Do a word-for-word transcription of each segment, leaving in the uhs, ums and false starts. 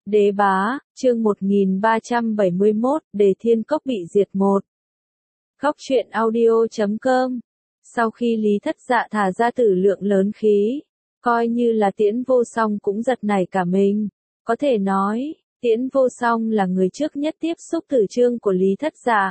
Đế bá, chương một nghìn ba trăm bảy mươi mốt, Đề Thiên Cốc bị diệt một. Góc truyện audio chấm com. Sau khi Lý Thất Dạ thả ra tử lượng lớn khí, coi như là Tiễn Vô Song cũng giật nảy cả mình. Có thể nói, Tiễn Vô Song là người trước nhất tiếp xúc tử chương của Lý Thất Dạ.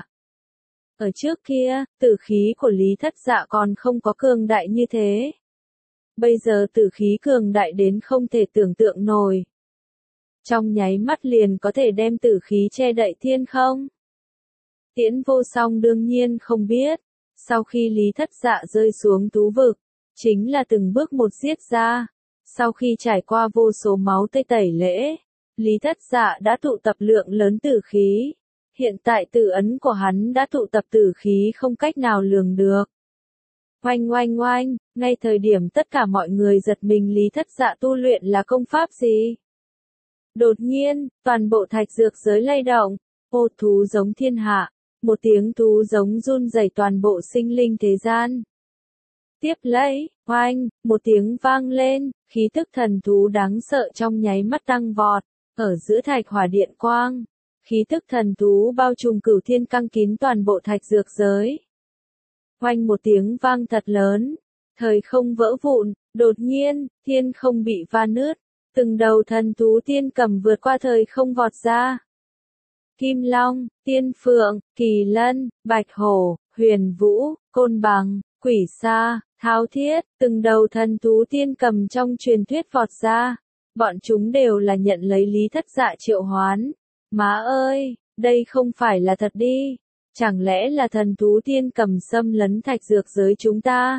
Ở trước kia, tử khí của Lý Thất Dạ còn không có cường đại như thế. Bây giờ tử khí cường đại đến không thể tưởng tượng nổi. Trong nháy mắt liền có thể đem tử khí che đậy thiên không. Tiễn Vô Song đương nhiên không biết, sau khi Lý Thất Dạ rơi xuống tú vực, chính là từng bước một giết ra. Sau khi trải qua vô số máu tươi tẩy lễ, Lý Thất Dạ đã tụ tập lượng lớn tử khí. Hiện tại tử ấn của hắn đã tụ tập tử khí không cách nào lường được. Oanh oanh oanh, ngay thời điểm tất cả mọi người giật mình Lý Thất Dạ tu luyện là công pháp gì? Đột nhiên, toàn bộ thạch dược giới lay động, ô thú giống thiên hạ, một tiếng thú giống run rẩy toàn bộ sinh linh thế gian. Tiếp lấy, oanh, một tiếng vang lên, khí tức thần thú đáng sợ trong nháy mắt tăng vọt, ở giữa thạch hỏa điện quang, khí tức thần thú bao trùm cửu thiên căng kín toàn bộ thạch dược giới. Oanh một tiếng vang thật lớn, thời không vỡ vụn, đột nhiên, thiên không bị va nứt. Từng đầu thần thú tiên cầm vượt qua thời không vọt ra. Kim Long, Tiên Phượng, Kỳ Lân, Bạch Hổ, Huyền Vũ, Côn Bằng, Quỷ Sa, Thao Thiết, từng đầu thần thú tiên cầm trong truyền thuyết vọt ra. Bọn chúng đều là nhận lấy Lý Thất Dạ triệu hoán. Má ơi, đây không phải là thật đi. Chẳng lẽ là thần thú tiên cầm xâm lấn thạch dược giới chúng ta?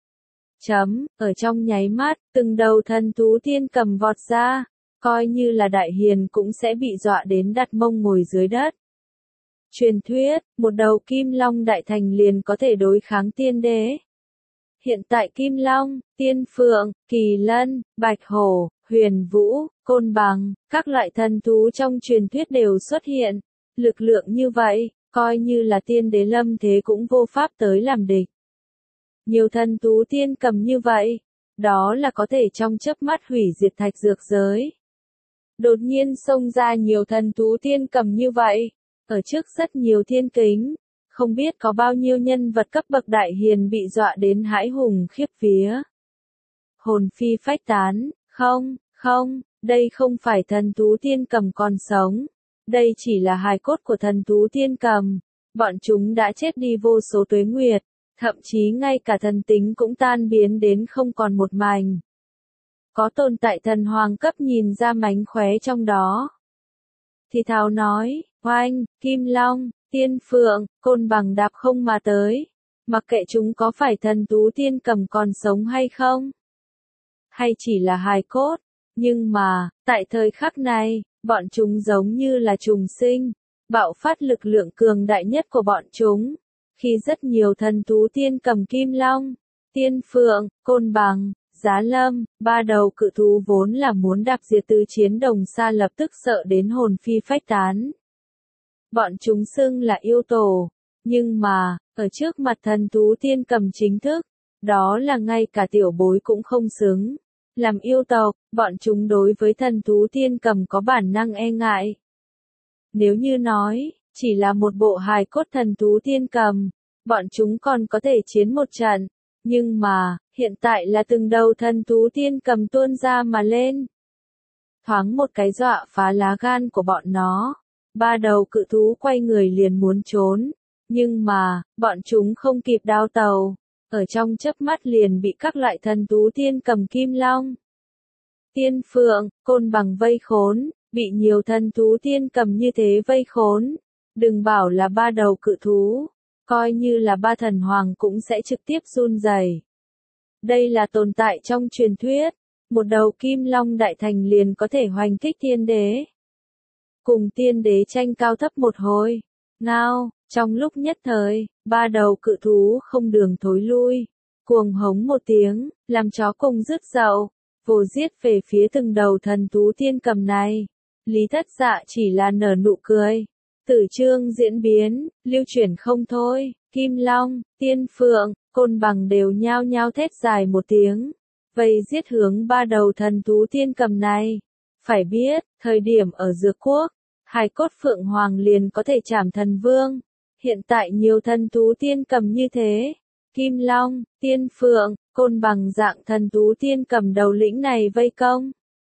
Chấm, ở trong nháy mắt, từng đầu thần thú tiên cầm vọt ra, coi như là đại hiền cũng sẽ bị dọa đến đặt mông ngồi dưới đất. Truyền thuyết, một đầu Kim Long đại thành liền có thể đối kháng tiên đế. Hiện tại Kim Long, Tiên Phượng, Kỳ Lân, Bạch Hổ, Huyền Vũ, Côn Bằng, các loại thần thú trong truyền thuyết đều xuất hiện. Lực lượng như vậy, coi như là tiên đế lâm thế cũng vô pháp tới làm địch. Nhiều thần thú tiên cầm như vậy, đó là có thể trong chớp mắt hủy diệt thạch dược giới. Đột nhiên xông ra nhiều thần thú tiên cầm như vậy, ở trước rất nhiều thiên kính, không biết có bao nhiêu nhân vật cấp bậc đại hiền bị dọa đến hãi hùng khiếp vía. Hồn phi phách tán, không, không, đây không phải thần thú tiên cầm còn sống, đây chỉ là hài cốt của thần thú tiên cầm, bọn chúng đã chết đi vô số tuế nguyệt. Thậm chí ngay cả thần tính cũng tan biến đến không còn một mảnh. Có tồn tại thần hoàng cấp nhìn ra mánh khóe trong đó. Thì thào nói, oanh, Kim Long, Tiên Phượng, Côn Bằng đạp không mà tới. Mặc kệ chúng có phải thần thú tiên cầm còn sống hay không. Hay chỉ là hài cốt. Nhưng mà, tại thời khắc này, bọn chúng giống như là trùng sinh. Bạo phát lực lượng cường đại nhất của bọn chúng. Khi rất nhiều thần thú tiên cầm Kim Long, Tiên Phượng, Côn Bằng, Giá Lâm, ba đầu cự thú vốn là muốn đạp diệt tứ chiến đồng xa lập tức sợ đến hồn phi phách tán. Bọn chúng xưng là yêu tổ, nhưng mà, ở trước mặt thần thú tiên cầm chính thức, đó là ngay cả tiểu bối cũng không xứng. Làm yêu tộc, bọn chúng đối với thần thú tiên cầm có bản năng e ngại. Nếu như nói, chỉ là một bộ hài cốt thần thú tiên cầm, bọn chúng còn có thể chiến một trận, nhưng mà, hiện tại là từng đầu thần thú tiên cầm tuôn ra mà lên. Thoáng một cái dọa phá lá gan của bọn nó, ba đầu cự thú quay người liền muốn trốn, nhưng mà, bọn chúng không kịp đao tàu, ở trong chớp mắt liền bị các loại thần thú tiên cầm Kim Long, Tiên Phượng, Côn Bằng vây khốn, bị nhiều thần thú tiên cầm như thế vây khốn. Đừng bảo là ba đầu cự thú, coi như là ba thần hoàng cũng sẽ trực tiếp run rẩy. Đây là tồn tại trong truyền thuyết, một đầu Kim Long đại thành liền có thể hoành kích tiên đế. Cùng tiên đế tranh cao thấp một hồi, ngao, trong lúc nhất thời, ba đầu cự thú không đường thối lui, cuồng hống một tiếng, làm chó cùng rứt dậu, vồ giết về phía từng đầu thần thú tiên cầm này. Lý Thất Dạ chỉ là nở nụ cười. Tử chương diễn biến, lưu chuyển không thôi, Kim Long, Tiên Phượng, Côn Bằng đều nhao nhao thét dài một tiếng, vây giết hướng ba đầu thần thú tiên cầm này. Phải biết, thời điểm ở Dược Quốc, hài cốt Phượng Hoàng liền có thể trảm thần vương. Hiện tại nhiều thần thú tiên cầm như thế. Kim Long, Tiên Phượng, Côn Bằng dạng thần thú tiên cầm đầu lĩnh này vây công.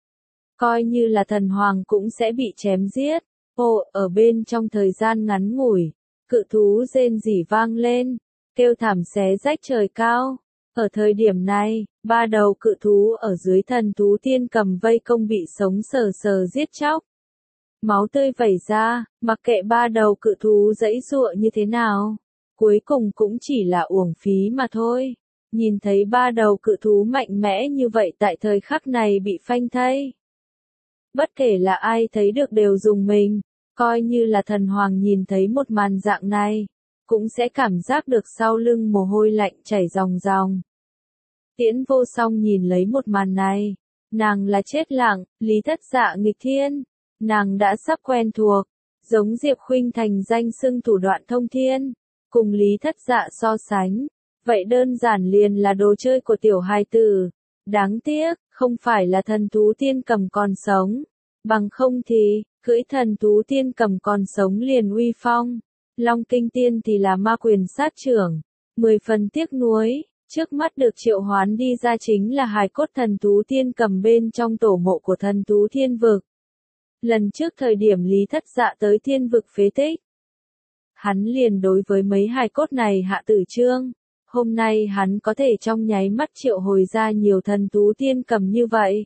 Coi như là thần hoàng cũng sẽ bị chém giết. Ồ, ở bên trong thời gian ngắn ngủi, cự thú rên rỉ vang lên, kêu thảm xé rách trời cao. Ở thời điểm này, ba đầu cự thú ở dưới thần thú tiên cầm vây công bị sống sờ sờ giết chóc. Máu tươi vẩy ra, mặc kệ ba đầu cự thú giãy giụa như thế nào, cuối cùng cũng chỉ là uổng phí mà thôi. Nhìn thấy ba đầu cự thú mạnh mẽ như vậy tại thời khắc này bị phanh thây. Bất kể là ai thấy được đều dùng mình, coi như là thần hoàng nhìn thấy một màn dạng này, cũng sẽ cảm giác được sau lưng mồ hôi lạnh chảy ròng ròng. Tiễn Vô Song nhìn lấy một màn này, nàng là chết lặng, Lý Thất Dạ nghịch thiên, nàng đã sắp quen thuộc, giống Diệp Khuynh thành danh xưng thủ đoạn thông thiên, cùng Lý Thất Dạ so sánh, vậy đơn giản liền là đồ chơi của tiểu hài tử. Đáng tiếc, không phải là thần thú tiên cầm còn sống, bằng không thì, cưỡi thần thú tiên cầm còn sống liền uy phong. Long Kinh Tiên thì là ma quyền sát trưởng, mười phần tiếc nuối, trước mắt được triệu hoán đi ra chính là hài cốt thần thú tiên cầm bên trong tổ mộ của thần thú thiên vực. Lần trước thời điểm Lý Thất Dạ tới thiên vực phế tích, hắn liền đối với mấy hài cốt này hạ tử chương. Hôm nay hắn có thể trong nháy mắt triệu hồi ra nhiều thần thú tiên cầm như vậy.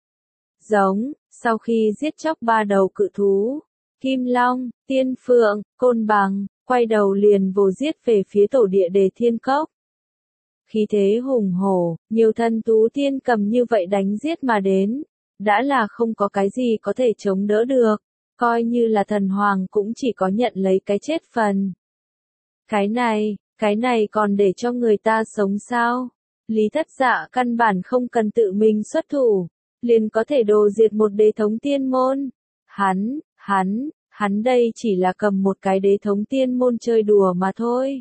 Giống, sau khi giết chóc ba đầu cự thú, Kim Long, Tiên Phượng, Côn Bằng, quay đầu liền vồ giết về phía tổ địa Đề Thiên Cốc. Khí thế hùng hổ, nhiều thần thú tiên cầm như vậy đánh giết mà đến, đã là không có cái gì có thể chống đỡ được, coi như là thần hoàng cũng chỉ có nhận lấy cái chết phần. Cái này, cái này còn để cho người ta sống sao? Lý Thất Dạ căn bản không cần tự mình xuất thủ, liền có thể đồ diệt một đế thống tiên môn. Hắn, hắn, hắn đây chỉ là cầm một cái đế thống tiên môn chơi đùa mà thôi.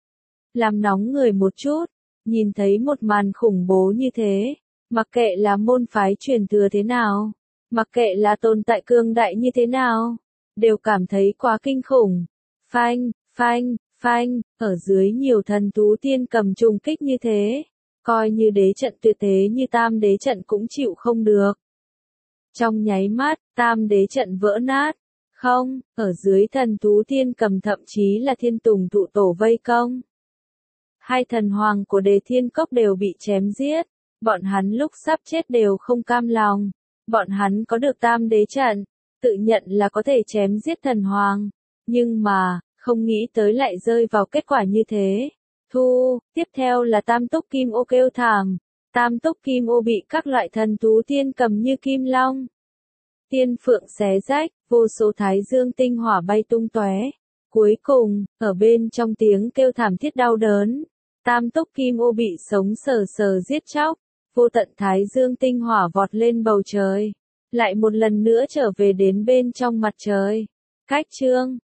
Làm nóng người một chút, nhìn thấy một màn khủng bố như thế, mặc kệ là môn phái truyền thừa thế nào, mặc kệ là tồn tại cường đại như thế nào, đều cảm thấy quá kinh khủng. Phanh, phanh, phanh, ở dưới nhiều thần thú tiên cầm trùng kích như thế, coi như đế trận tuyệt thế như tam đế trận cũng chịu không được. Trong nháy mắt, tam đế trận vỡ nát, không, ở dưới thần thú tiên cầm thậm chí là thiên tùng thụ tổ vây công. Hai thần hoàng của Đề Thiên Cốc đều bị chém giết, bọn hắn lúc sắp chết đều không cam lòng, bọn hắn có được tam đế trận, tự nhận là có thể chém giết thần hoàng, nhưng mà, không nghĩ tới lại rơi vào kết quả như thế. Thu, tiếp theo là tam túc kim ô kêu thảm, tam túc kim ô bị các loại thần thú tiên cầm như kim long, Tiên Phượng xé rách, vô số thái dương tinh hỏa bay tung tóe. Cuối cùng, ở bên trong tiếng kêu thảm thiết đau đớn, tam túc kim ô bị sống sờ sờ giết chóc, vô tận thái dương tinh hỏa vọt lên bầu trời, lại một lần nữa trở về đến bên trong mặt trời. Cách chương